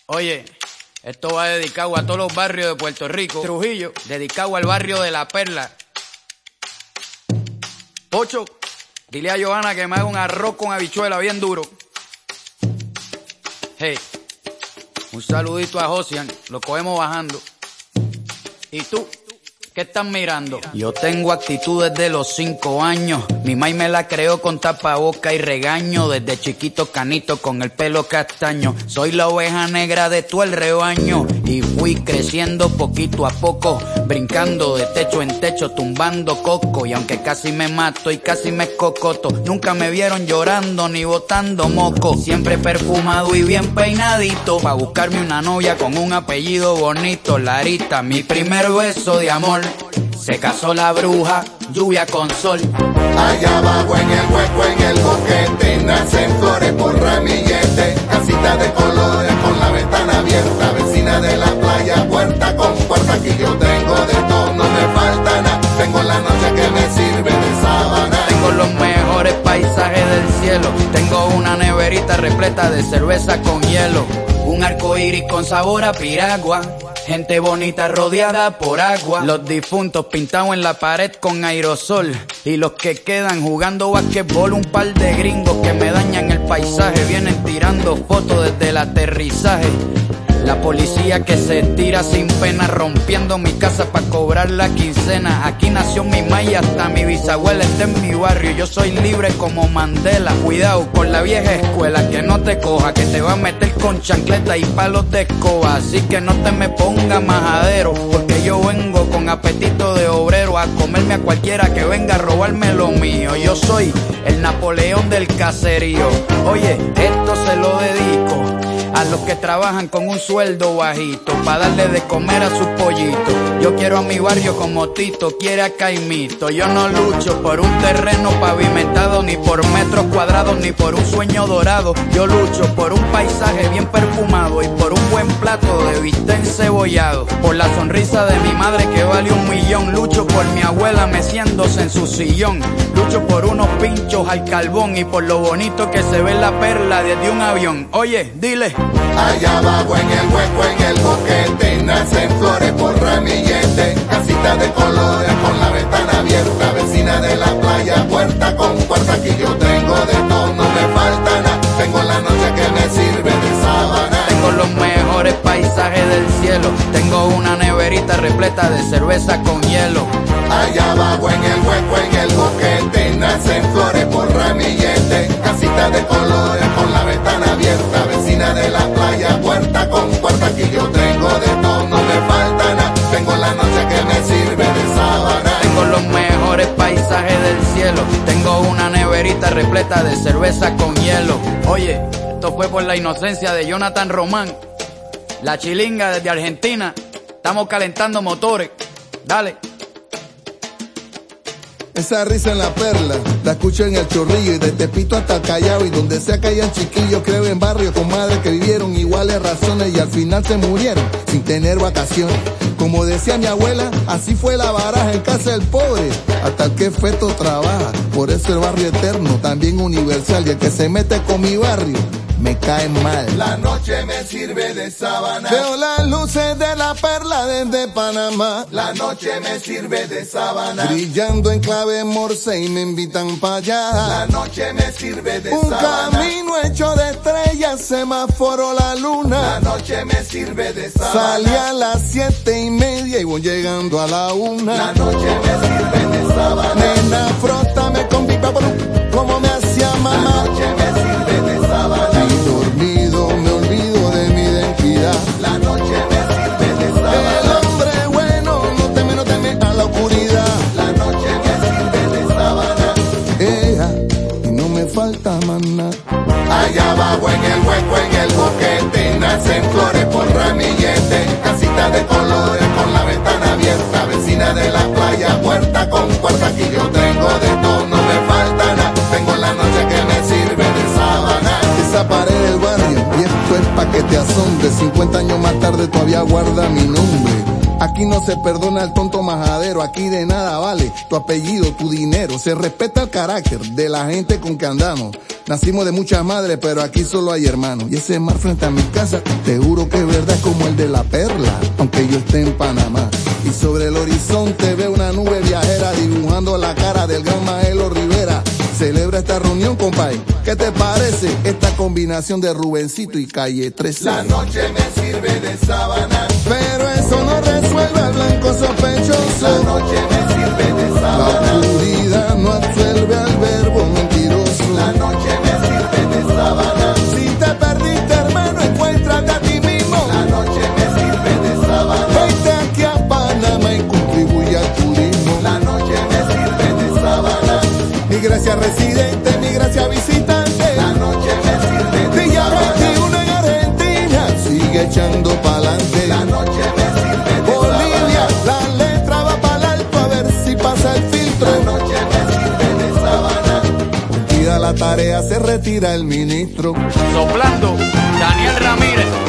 Oye, esto va dedicado a todos los barrios de Puerto Rico. Trujillo, dedicado al barrio de La Perla. Pocho, dile a Johanna que me haga un arroz con habichuela bien duro. Hey, un saludito a Josian, lo cogemos bajando. ¿Y tú? ¿Qué estás mirando? Yo tengo actitud desde los 5 años. Mi maíz me la creó con tapaboca y regaño. Desde chiquito canito con el pelo castaño. Soy la oveja negra de todo el rebaño. Y fui creciendo poquito a poco, brincando de techo en techo, tumbando coco. Y aunque casi me mato y casi me escocoto, nunca me vieron llorando ni botando moco. Siempre perfumado y bien peinadito, pa' buscarme una novia con un apellido bonito. Larita, mi primer beso de amor. Se casó la bruja, lluvia con sol. Allá abajo en el hueco, en el boquete, nacen flores por ramillete. Casita de colores con la ventana abierta, vecina de la playa, puerta con puerta. Aquí yo tengo de todo, no me falta nada. Tengo la noche que me sirve de sábana. Tengo los mejores paisajes del cielo. Tengo una neverita repleta de cerveza con hielo. Un arco iris con sabor a piragua. Gente bonita rodeada por agua. Los difuntos pintados en la pared con aerosol. Y los que quedan jugando basquetbol. Un par de gringos que me dañan el paisaje. Vienen tirando fotos desde el aterrizaje. La policía que se tira sin pena, rompiendo mi casa pa' cobrar la quincena. Aquí nació mi maíz, hasta mi bisabuela está en mi barrio. Yo soy libre como Mandela. Cuidado con la vieja escuela, que no te coja, que te va a meter con chancleta y palos de escoba. Así que no te me ponga majadero, porque yo vengo con apetito de obrero a comerme a cualquiera que venga a robarme lo mío. Yo soy el Napoleón del caserío. Oye, esto se lo dedico a los que trabajan con un sueldo bajito, pa' darle de comer a sus pollitos. Yo quiero a mi barrio como Tito quiere a Caimito. Yo no lucho por un terreno pavimentado, ni por metros cuadrados, ni por un sueño dorado. Yo lucho por un paisaje bien perfumado y por un buen plato de bistec encebollado. Por la sonrisa de mi madre que vale 1 millón. Lucho por mi abuela meciéndose en su sillón. Lucho por unos pinchos al carbón y por lo bonito que se ve la perla desde un avión. Oye, dile. Allá abajo en el hueco, en el boquete, nacen flores por ramillete. Casita de colores con la ventana abierta, vecina de la playa, puerta con puerta. Aquí yo tengo de todo, no me falta nada. Tengo la noche que me sirve de sábana. Tengo los mejores paisajes del cielo. Tengo una neverita repleta de cerveza con hielo. Allá abajo en el hueco, en el boquete, nacen flores por ramillete. Casita de colores con la ventana abierta, vecina de la playa, puerta con puerta. Aquí yo tengo de todo, no me falta nada. Tengo la noche que me sirve de sábana. Tengo los mejores paisajes del cielo. Tengo una neverita repleta de cerveza con hielo. Oye, esto fue por la inocencia de Jonathan Román. La chilinga desde Argentina. Estamos calentando motores. Dale. Esa risa en La Perla, la escucho en el Chorrillo y de Tepito hasta el Callao. Y donde sea que hayan chiquillos, creo en barrio con madres que vivieron iguales razones y al final se murieron sin tener vacaciones. Como decía mi abuela, así fue la baraja en casa del pobre, hasta el que feto trabaja. Por eso el barrio eterno, también universal, y el que se mete con mi barrio me cae mal. La noche me sirve de sábana. Veo las luces de La Perla desde Panamá. La noche me sirve de sábana. Brillando en clave morse y me invitan para allá. La noche me sirve de un sábana. Camino hecho de estrellas, semáforo la luna. La noche me sirve de sábana. Salí a las 7:30 y voy llegando a la 1. La noche me sirve de sábana. Nena, frótame con Big Papo, como me hacía mamá. La noche me sirve de sábana. Y dormido me olvido de mi identidad. La noche me sirve de sábana. El hombre bueno no teme a la oscuridad. La noche me sirve de sábana. Y no me falta más nada. Allá abajo en el hueco, en el boquete, nacen flores por ramillete. Casita de colores con la ventana abierta, vecina de la playa, puerta con puerta. Aquí yo tengo de todo, no me falta nada. Tengo la noche que me sirve de sábana. Esa pared del barrio, y esto es pa' que te asombre. 50 años más tarde todavía guarda mi nombre. Aquí no se perdona el tonto majadero, aquí de nada vale tu apellido, tu dinero. Se respeta el carácter de la gente con que andamos. Nacimos de muchas madres, pero aquí solo hay hermanos. Y ese mar frente a mi casa, te juro que es verdad, es como el de la Perla, aunque yo esté en Panamá. Y sobre el horizonte veo una nube viajera dibujando la cara del gran Maelo Rivera. Celebra esta reunión, compay. ¿Qué te parece esta combinación de Rubencito y Calle 13? La noche me sirve de sábana, pero eso no resuelve al blanco sospechoso. la noche me sirve de La sábana, oscuridad no absuelve al verbo mentiroso. la noche me sirve de sábana, Si te perdiste, hermano, encuéntrate a ti mismo. la noche me sirve de sábana, Vente aquí a Panamá y contribuye al turismo. la noche me sirve de sábana, Mi gracia residente, mi gracia visitante. la noche me sirve de Villa sábana, 21 en Argentina, sigue echando pa'lante. la noche me sirve de Bolivia, sábana, la letra va pa'l alto a ver si pasa el filtro. la noche me sirve de sábana, Cumplida la tarea, se retira el ministro. Soplando, Daniel Ramírez.